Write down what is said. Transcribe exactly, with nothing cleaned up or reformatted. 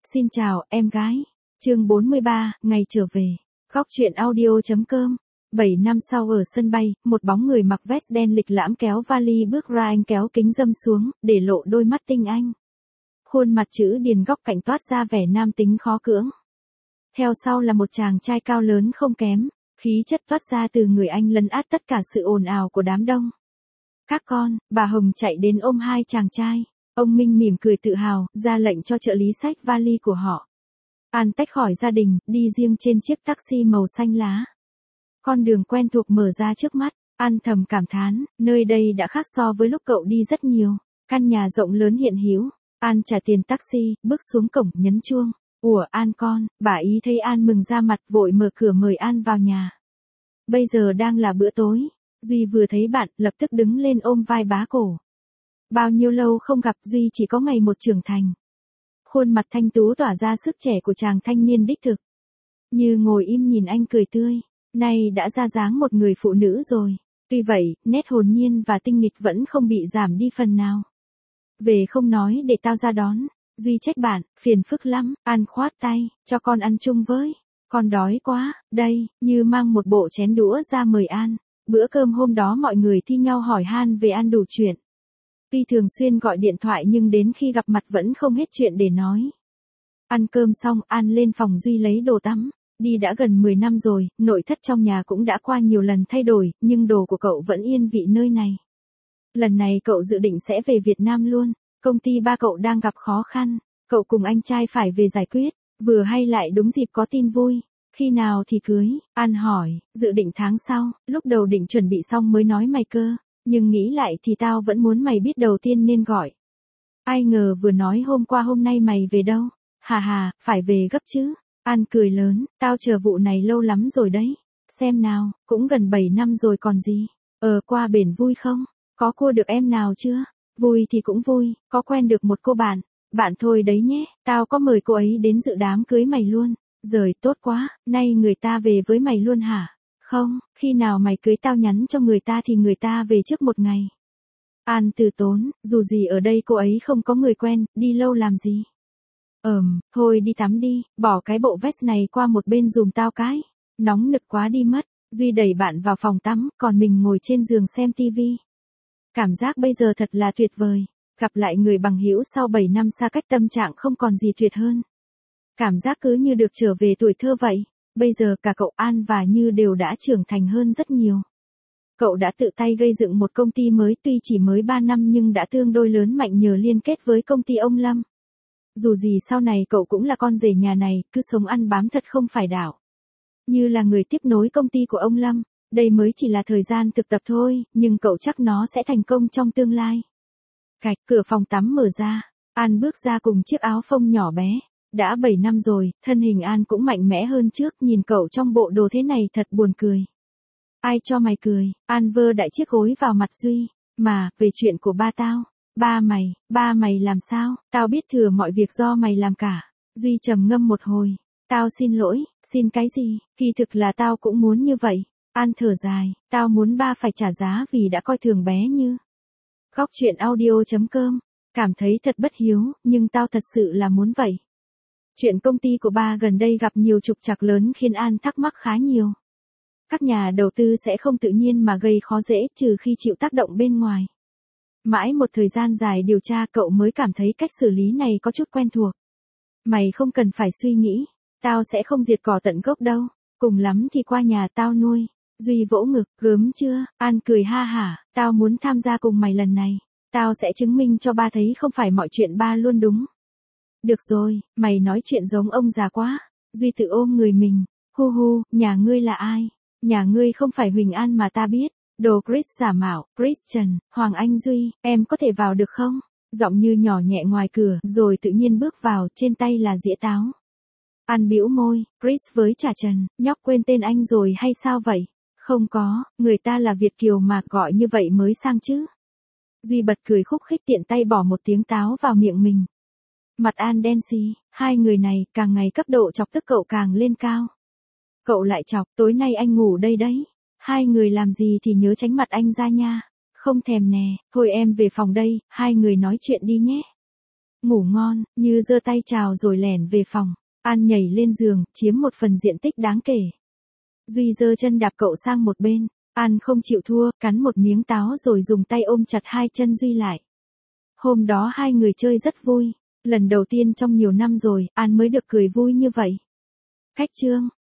Xin chào, em gái. Chương bốn mươi ba, ngày trở về. Góc truyện audio.com. bảy năm sau ở sân bay, một bóng người mặc vest đen lịch lãm kéo vali bước ra, anh kéo kính râm xuống, để lộ đôi mắt tinh anh. Khuôn mặt chữ điền góc cạnh toát ra vẻ nam tính khó cưỡng. Theo sau là một chàng trai cao lớn không kém, khí chất toát ra từ người anh lấn át tất cả sự ồn ào của đám đông. Các con, bà Hồng chạy đến ôm hai chàng trai. Ông Minh mỉm cười tự hào, ra lệnh cho trợ lý xách vali của họ. An tách khỏi gia đình, đi riêng trên chiếc taxi màu xanh lá. Con đường quen thuộc mở ra trước mắt, An thầm cảm thán, nơi đây đã khác so với lúc cậu đi rất nhiều. Căn nhà rộng lớn hiện hữu. An trả tiền taxi, bước xuống cổng, nhấn chuông. Ủa An con, bà ý thấy An mừng ra mặt, vội mở cửa mời An vào nhà. Bây giờ đang là bữa tối. Duy vừa thấy bạn, lập tức đứng lên ôm vai bá cổ. Bao nhiêu lâu không gặp, Duy chỉ có ngày một trưởng thành. Khuôn mặt thanh tú tỏa ra sức trẻ của chàng thanh niên đích thực. Như ngồi im nhìn anh cười tươi, nay đã ra dáng một người phụ nữ rồi. Tuy vậy, nét hồn nhiên và tinh nghịch vẫn không bị giảm đi phần nào. Về không nói để tao ra đón. Duy trách bạn, phiền phức lắm. An khoát tay, cho con ăn chung với. Con đói quá, đây, Như mang một bộ chén đũa ra mời An. Bữa cơm hôm đó mọi người thi nhau hỏi han về An đủ chuyện. Tuy thường xuyên gọi điện thoại nhưng đến khi gặp mặt vẫn không hết chuyện để nói. Ăn cơm xong, An lên phòng Duy lấy đồ tắm. Đi đã gần mười năm rồi, nội thất trong nhà cũng đã qua nhiều lần thay đổi, nhưng đồ của cậu vẫn yên vị nơi này. Lần này cậu dự định sẽ về Việt Nam luôn. Công ty ba cậu đang gặp khó khăn. Cậu cùng anh trai phải về giải quyết. Vừa hay lại đúng dịp có tin vui. Khi nào thì cưới? An hỏi, dự định tháng sau. Lúc đầu định chuẩn bị xong mới nói mày cơ. Nhưng nghĩ lại thì tao vẫn muốn mày biết đầu tiên nên gọi. Ai ngờ vừa nói hôm qua hôm nay mày về đâu? Hà hà, phải về gấp chứ. An cười lớn, tao chờ vụ này lâu lắm rồi đấy. Xem nào, cũng gần bảy năm rồi còn gì. Ờ qua bển vui không? Có cua được em nào chưa? Vui thì cũng vui, có quen được một cô bạn. Bạn thôi đấy nhé, tao có mời cô ấy đến dự đám cưới mày luôn. Giời tốt quá, nay người ta về với mày luôn hả? Không, khi nào mày cưới tao nhắn cho người ta thì người ta về trước một ngày. An từ tốn, dù gì ở đây cô ấy không có người quen, đi lâu làm gì. Ờm, thôi đi tắm đi, bỏ cái bộ vest này qua một bên dùm tao cái. Nóng nực quá đi mất. Duy đẩy bạn vào phòng tắm, còn mình ngồi trên giường xem tivi. Cảm giác bây giờ thật là tuyệt vời. Gặp lại người bằng hữu sau bảy năm xa cách, tâm trạng không còn gì tuyệt hơn. Cảm giác cứ như được trở về tuổi thơ vậy. Bây giờ cả cậu An và Như đều đã trưởng thành hơn rất nhiều. Cậu đã tự tay gây dựng một công ty mới, tuy chỉ mới ba năm nhưng đã tương đối lớn mạnh nhờ liên kết với công ty ông Lâm. Dù gì sau này cậu cũng là con rể nhà này, cứ sống ăn bám thật không phải đảo. Như là người tiếp nối công ty của ông Lâm, đây mới chỉ là thời gian thực tập thôi, nhưng cậu chắc nó sẽ thành công trong tương lai. Cạch, cửa phòng tắm mở ra, An bước ra cùng chiếc áo phông nhỏ bé. Đã bảy năm rồi, thân hình An cũng mạnh mẽ hơn trước, nhìn cậu trong bộ đồ thế này thật buồn cười. Ai cho mày cười? An vơ đại chiếc gối vào mặt Duy. Mà, về chuyện của ba tao. Ba mày, ba mày làm sao? Tao biết thừa mọi việc do mày làm cả. Duy trầm ngâm một hồi. Tao xin lỗi, xin cái gì? Kỳ thực là tao cũng muốn như vậy. An thở dài, tao muốn ba phải trả giá vì đã coi thường bé Như. Góc truyện audio.com. Cảm thấy thật bất hiếu, nhưng tao thật sự là muốn vậy. Chuyện công ty của ba gần đây gặp nhiều trục trặc lớn khiến An thắc mắc khá nhiều. Các nhà đầu tư sẽ không tự nhiên mà gây khó dễ trừ khi chịu tác động bên ngoài. Mãi một thời gian dài điều tra cậu mới cảm thấy cách xử lý này có chút quen thuộc. Mày không cần phải suy nghĩ, tao sẽ không diệt cỏ tận gốc đâu, cùng lắm thì qua nhà tao nuôi. Duy vỗ ngực, gớm chưa? An cười ha hả, tao muốn tham gia cùng mày lần này. Tao sẽ chứng minh cho ba thấy không phải mọi chuyện ba luôn đúng. Được rồi, mày nói chuyện giống ông già quá. Duy tự ôm người mình. Hu hu, nhà ngươi là ai? Nhà ngươi không phải Huỳnh An mà ta biết. Đồ Chris giả mạo, Christian, Hoàng Anh Duy, em có thể vào được không? Giọng Như nhỏ nhẹ ngoài cửa, rồi tự nhiên bước vào, trên tay là dĩa táo. An bĩu môi, Chris với trà trần, nhóc quên tên anh rồi hay sao vậy? Không có, người ta là Việt kiều mà gọi như vậy mới sang chứ. Duy bật cười khúc khích, tiện tay bỏ một tiếng táo vào miệng mình. Mặt An đen xì, hai người này càng ngày cấp độ chọc tức cậu càng lên cao. Cậu lại chọc, tối nay anh ngủ đây đấy. Hai người làm gì thì nhớ tránh mặt anh ra nha. Không thèm nè, thôi em về phòng đây, hai người nói chuyện đi nhé. Ngủ ngon, Như giơ tay chào rồi lẻn về phòng. An nhảy lên giường, chiếm một phần diện tích đáng kể. Duy giơ chân đạp cậu sang một bên. An không chịu thua, cắn một miếng táo rồi dùng tay ôm chặt hai chân Duy lại. Hôm đó hai người chơi rất vui. Lần đầu tiên trong nhiều năm rồi, An mới được cười vui như vậy. Khách trương.